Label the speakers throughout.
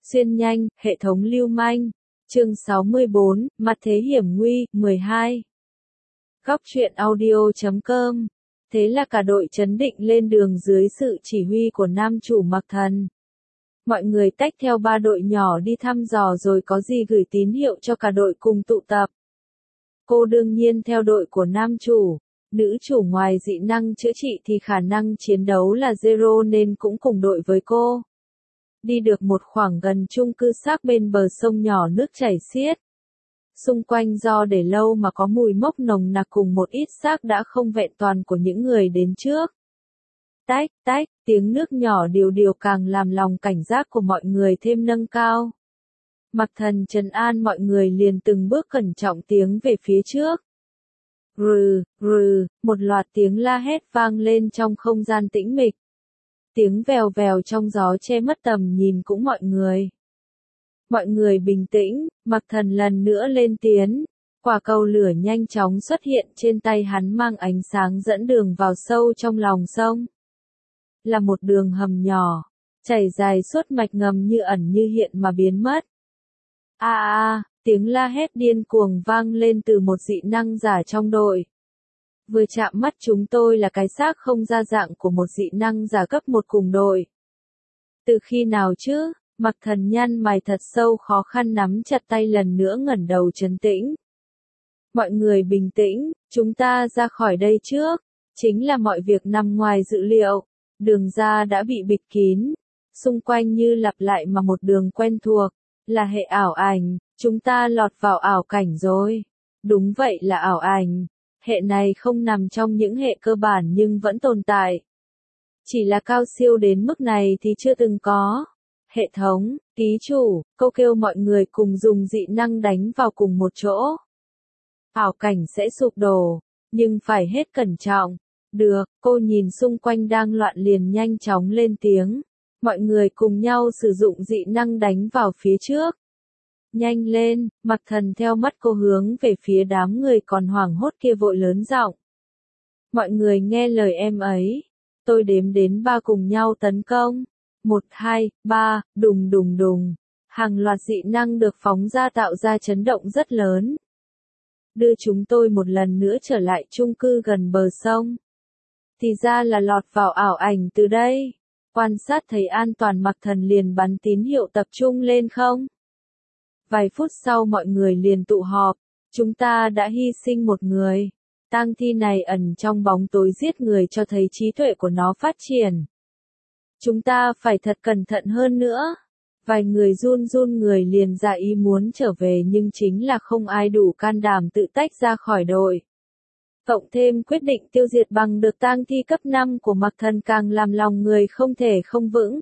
Speaker 1: Xuyên nhanh, hệ thống lưu manh. Chương 64, mặt thế hiểm nguy, 12. Góc truyện audio.com. Thế là cả đội trấn định lên đường dưới sự chỉ huy của nam chủ Mặc Thần. Mọi người tách theo 3 đội nhỏ đi thăm dò rồi có gì gửi tín hiệu cho cả đội cùng tụ tập. Cô đương nhiên theo đội của nam chủ. Nữ chủ ngoài dị năng chữa trị thì khả năng chiến đấu là zero nên cũng cùng đội với cô. Đi được một khoảng gần chung cư xác bên bờ sông nhỏ nước chảy xiết. Xung quanh do để lâu mà có mùi mốc nồng nặc cùng một ít xác đã không vẹn toàn của những người đến trước. Tách, tách, tiếng nước nhỏ điều điều càng làm lòng cảnh giác của mọi người thêm nâng cao. Mặc Thần trấn an mọi người liền từng bước cẩn trọng tiến về phía trước. Rừ, rừ, một loạt tiếng la hét vang lên trong không gian tĩnh mịch. Tiếng vèo vèo trong gió che mất tầm nhìn cũng mọi người. Mọi người bình tĩnh, Mặc Thần lần nữa lên tiếng. Quả cầu lửa nhanh chóng xuất hiện trên tay hắn mang ánh sáng dẫn đường vào sâu trong lòng sông. Là một đường hầm nhỏ, chảy dài suốt mạch ngầm như ẩn như hiện mà biến mất. Tiếng la hét điên cuồng vang lên từ một dị năng giả trong đội. Vừa chạm mắt chúng tôi là cái xác không ra dạng của một dị năng giả cấp 1 cùng đội. Từ khi nào chứ? Mặc Thần nhăn mày thật sâu khó khăn nắm chặt tay lần nữa ngẩng đầu trấn tĩnh. Mọi người bình tĩnh, chúng ta ra khỏi đây trước. Chính là mọi việc nằm ngoài dự liệu. Đường ra đã bị bịt kín. Xung quanh như lặp lại mà một đường quen thuộc. Là hệ ảo ảnh, chúng ta lọt vào ảo cảnh rồi. Đúng vậy là ảo ảnh. Hệ này không nằm trong những hệ cơ bản nhưng vẫn tồn tại. Chỉ là cao siêu đến mức này thì chưa từng có. Hệ thống, ký chủ, câu kêu mọi người cùng dùng dị năng đánh vào cùng một chỗ. Ảo cảnh sẽ sụp đổ, nhưng phải hết cẩn trọng. Được, cô nhìn xung quanh đang loạn liền nhanh chóng lên tiếng. Mọi người cùng nhau sử dụng dị năng đánh vào phía trước. Nhanh lên, Mặc Thần theo mắt cô hướng về phía đám người còn hoảng hốt kia vội lớn giọng. Mọi người nghe lời em ấy. Tôi đếm đến 3 cùng nhau tấn công. 1, 2, 3, đùng đùng đùng. Hàng loạt dị năng được phóng ra tạo ra chấn động rất lớn. Đưa chúng tôi một lần nữa trở lại chung cư gần bờ sông. Thì ra là lọt vào ảo ảnh từ đây. Quan sát thấy an toàn Mặc Thần liền bắn tín hiệu tập trung lên không. Vài phút sau mọi người liền tụ họp. Chúng ta đã hy sinh một người. Tang thi này ẩn trong bóng tối giết người cho thấy trí tuệ của nó phát triển. Chúng ta phải thật cẩn thận hơn nữa. Vài người run run người liền ra ý muốn trở về nhưng chính là không ai đủ can đảm tự tách ra khỏi đội. Cộng thêm quyết định tiêu diệt bằng được tang thi cấp 5 của Mặc Thần càng làm lòng người không thể không vững.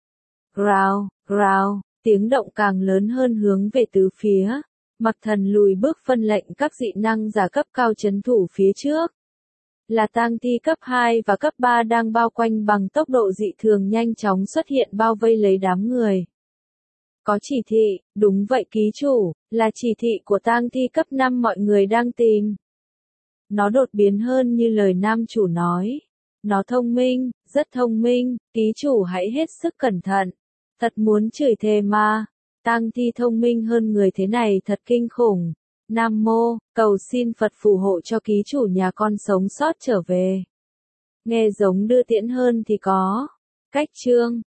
Speaker 1: Rào, rào, tiếng động càng lớn hơn hướng về tứ phía. Mặc Thần lùi bước phân lệnh các dị năng giả cấp cao trấn thủ phía trước. Là tang thi cấp 2 và cấp 3 đang bao quanh bằng tốc độ dị thường nhanh chóng xuất hiện bao vây lấy đám người. Có chỉ thị, đúng vậy ký chủ, là chỉ thị của tang thi cấp 5 mọi người đang tìm. Nó đột biến hơn như lời nam chủ nói. Nó thông minh, rất thông minh, ký chủ hãy hết sức cẩn thận. Thật muốn chửi thề mà. Tang thi thông minh hơn người thế này thật kinh khủng. Nam mô, cầu xin Phật phù hộ cho ký chủ nhà con sống sót trở về. Nghe giống đưa tiễn hơn thì có. Cách chương.